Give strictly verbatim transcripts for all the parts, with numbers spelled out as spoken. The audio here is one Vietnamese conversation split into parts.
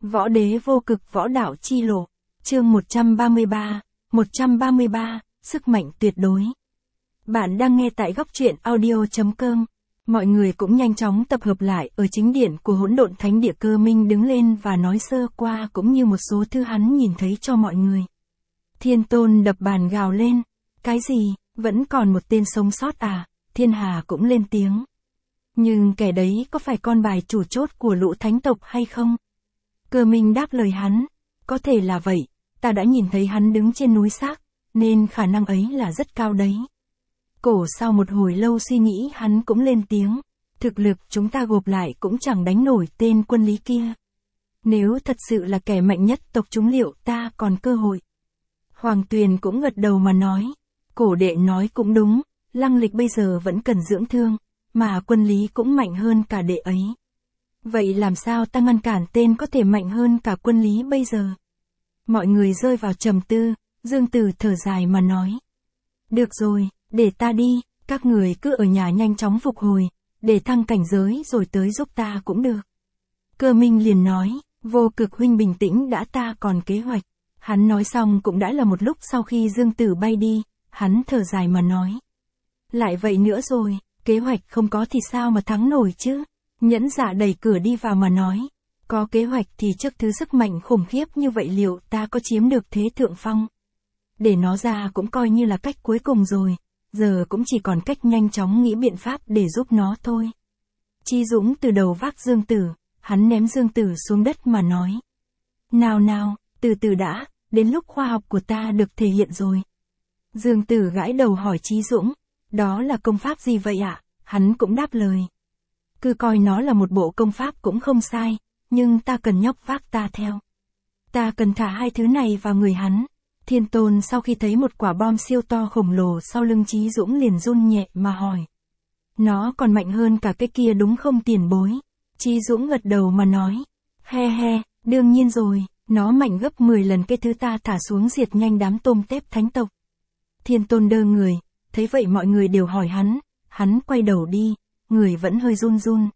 Võ đế vô cực võ đạo chi lộ, chương một trăm ba mươi ba, một trăm ba mươi ba, sức mạnh tuyệt đối. Bạn đang nghe tại góc truyện audio.com. Mọi người cũng nhanh chóng tập hợp lại ở chính điện của Hỗn Độn Thánh Địa. Cơ Minh đứng lên và nói sơ qua cũng như một số thứ hắn nhìn thấy cho mọi người. Thiên Tôn đập bàn gào lên, cái gì, vẫn còn một tên sống sót à? Thiên Hà cũng lên tiếng. Nhưng kẻ đấy có phải con bài chủ chốt của lũ thánh tộc hay không? Cơ Minh đáp lời hắn, có thể là vậy, ta đã nhìn thấy hắn đứng trên núi xác, nên khả năng ấy là rất cao đấy. Cổ sau một hồi lâu suy nghĩ hắn cũng lên tiếng, thực lực chúng ta gộp lại cũng chẳng đánh nổi tên Quân Lý kia. Nếu thật sự là kẻ mạnh nhất tộc chúng liệu ta còn cơ hội? Hoàng Tuyền cũng gật đầu mà nói, cổ đệ nói cũng đúng, Lăng Lịch bây giờ vẫn cần dưỡng thương, mà Quân Lý cũng mạnh hơn cả đệ ấy. Vậy làm sao ta ngăn cản tên có thể mạnh hơn cả Quân Lý bây giờ? Mọi người rơi vào trầm tư, Dương Tử thở dài mà nói. Được rồi, để ta đi, các người cứ ở nhà nhanh chóng phục hồi, để thăng cảnh giới rồi tới giúp ta cũng được. Cơ Minh liền nói, Vô Cực huynh bình tĩnh đã, ta còn kế hoạch. Hắn nói xong cũng đã là một lúc sau khi Dương Tử bay đi, hắn thở dài mà nói. Lại vậy nữa rồi, kế hoạch không có thì sao mà thắng nổi chứ? Nhẫn Dạ đẩy cửa đi vào mà nói, có kế hoạch thì trước thứ sức mạnh khủng khiếp như vậy liệu ta có chiếm được thế thượng phong? Để nó ra cũng coi như là cách cuối cùng rồi, giờ cũng chỉ còn cách nhanh chóng nghĩ biện pháp để giúp nó thôi. Chi Dũng từ đầu vác Dương Tử, hắn ném Dương Tử xuống đất mà nói. Nào nào, từ từ đã, đến lúc khoa học của ta được thể hiện rồi. Dương Tử gãi đầu hỏi Chi Dũng, đó là công pháp gì vậy ạ? Hắn cũng đáp lời. Cứ coi nó là một bộ công pháp cũng không sai, nhưng ta cần nhóc vác ta theo. Ta cần thả hai thứ này vào người hắn. Thiên Tôn sau khi thấy một quả bom siêu to khổng lồ sau lưng Chí Dũng liền run nhẹ mà hỏi. Nó còn mạnh hơn cả cái kia đúng không tiền bối? Chí Dũng gật đầu mà nói. He he, đương nhiên rồi, nó mạnh gấp mười lần cái thứ ta thả xuống diệt nhanh đám tôm tép thánh tộc. Thiên Tôn đơ người, thấy vậy mọi người đều hỏi hắn, hắn quay đầu đi, người vẫn hơi run run.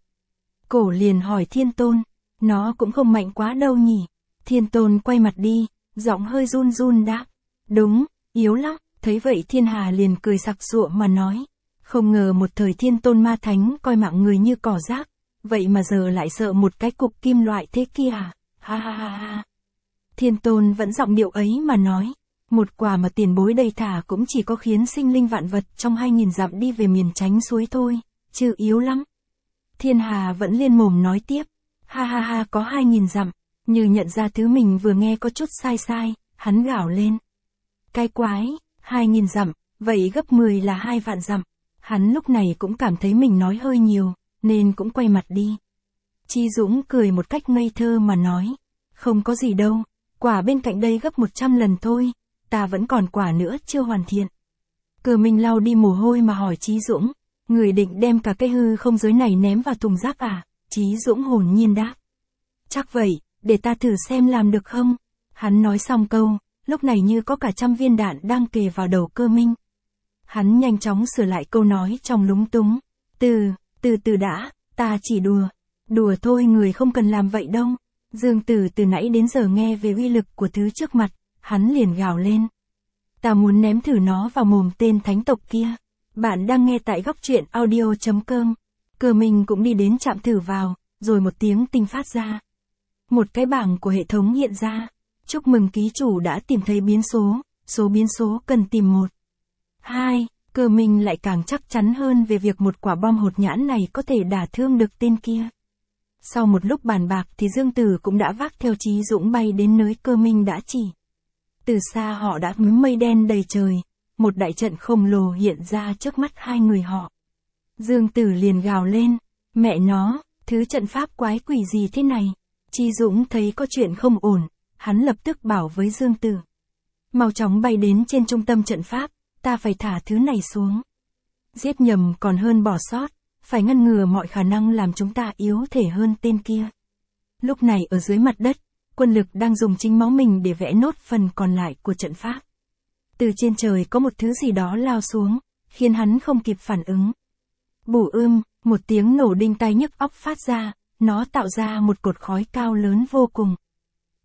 Cổ liền hỏi Thiên Tôn, nó cũng không mạnh quá đâu nhỉ? Thiên Tôn quay mặt đi, giọng hơi run run đáp, đúng, yếu lắm. Thấy vậy Thiên Hà liền cười sặc sụa mà nói, không ngờ một thời Thiên Tôn ma thánh coi mạng người như cỏ rác, vậy mà giờ lại sợ một cái cục kim loại thế kia à, ha ha ha ha. Thiên Tôn vẫn giọng điệu ấy mà nói, một quả mà tiền bối đây thả cũng chỉ có khiến sinh linh vạn vật trong hai nghìn dặm đi về miền tránh suối thôi, chứ yếu lắm. Thiên Hà vẫn liên mồm nói tiếp, ha ha ha có hai nghìn dặm, như nhận ra thứ mình vừa nghe có chút sai sai, hắn gào lên. Cái quái, hai nghìn dặm, vậy gấp mười là hai vạn dặm. Hắn lúc này cũng cảm thấy mình nói hơi nhiều, nên cũng quay mặt đi. Chi Dũng cười một cách ngây thơ mà nói, không có gì đâu, quả bên cạnh đây gấp một trăm lần thôi, ta vẫn còn quả nữa chưa hoàn thiện. Cơ Minh lau đi mồ hôi mà hỏi Chí Dũng, người định đem cả cái hư không giới này ném vào thùng rác à? Chí Dũng hồn nhiên đáp. Chắc vậy, để ta thử xem làm được không? Hắn nói xong câu, lúc này như có cả trăm viên đạn đang kề vào đầu Cơ Minh. Hắn nhanh chóng sửa lại câu nói trong lúng túng. Từ, từ từ đã, ta chỉ đùa. Đùa thôi, người không cần làm vậy đâu. Dương Tử từ nãy đến giờ nghe về uy lực của thứ trước mặt, hắn liền gào lên. Ta muốn ném thử nó vào mồm tên thánh tộc kia. Bạn đang nghe tại góc truyện audio.com. Cơ Minh cũng đi đến chạm thử vào, rồi một tiếng tinh phát ra. Một cái bảng của hệ thống hiện ra. Chúc mừng ký chủ đã tìm thấy biến số, số biến số cần tìm một. Hai, Cơ Minh lại càng chắc chắn hơn về việc một quả bom hột nhãn này có thể đả thương được tên kia. Sau một lúc bàn bạc thì Dương Tử cũng đã vác theo Chí Dũng bay đến nơi Cơ Minh đã chỉ. Từ xa họ đã ngắm mây đen đầy trời, một đại trận khổng lồ hiện ra trước mắt hai người họ. Dương Tử liền gào lên, mẹ nó, thứ trận pháp quái quỷ gì thế này? Chi Dũng thấy có chuyện không ổn, hắn lập tức bảo với Dương Tử. Mau chóng bay đến trên trung tâm trận pháp, ta phải thả thứ này xuống. Giết nhầm còn hơn bỏ sót, phải ngăn ngừa mọi khả năng làm chúng ta yếu thể hơn tên kia. Lúc này ở dưới mặt đất, quân lực đang dùng chính máu mình để vẽ nốt phần còn lại của trận pháp. Từ trên trời có một thứ gì đó lao xuống, khiến hắn không kịp phản ứng. Bù ưm, một tiếng nổ đinh tai nhức óc phát ra, nó tạo ra một cột khói cao lớn vô cùng.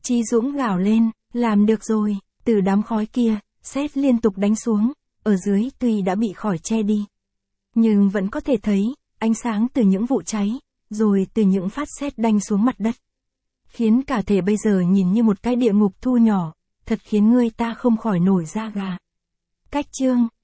Chí Dũng gào lên, làm được rồi, từ đám khói kia, sét liên tục đánh xuống, ở dưới tuy đã bị khói che đi. Nhưng vẫn có thể thấy, ánh sáng từ những vụ cháy, rồi từ những phát sét đanh xuống mặt đất. Khiến cả thể bây giờ nhìn như một cái địa ngục thu nhỏ, thật khiến người ta không khỏi nổi da gà. Cách chương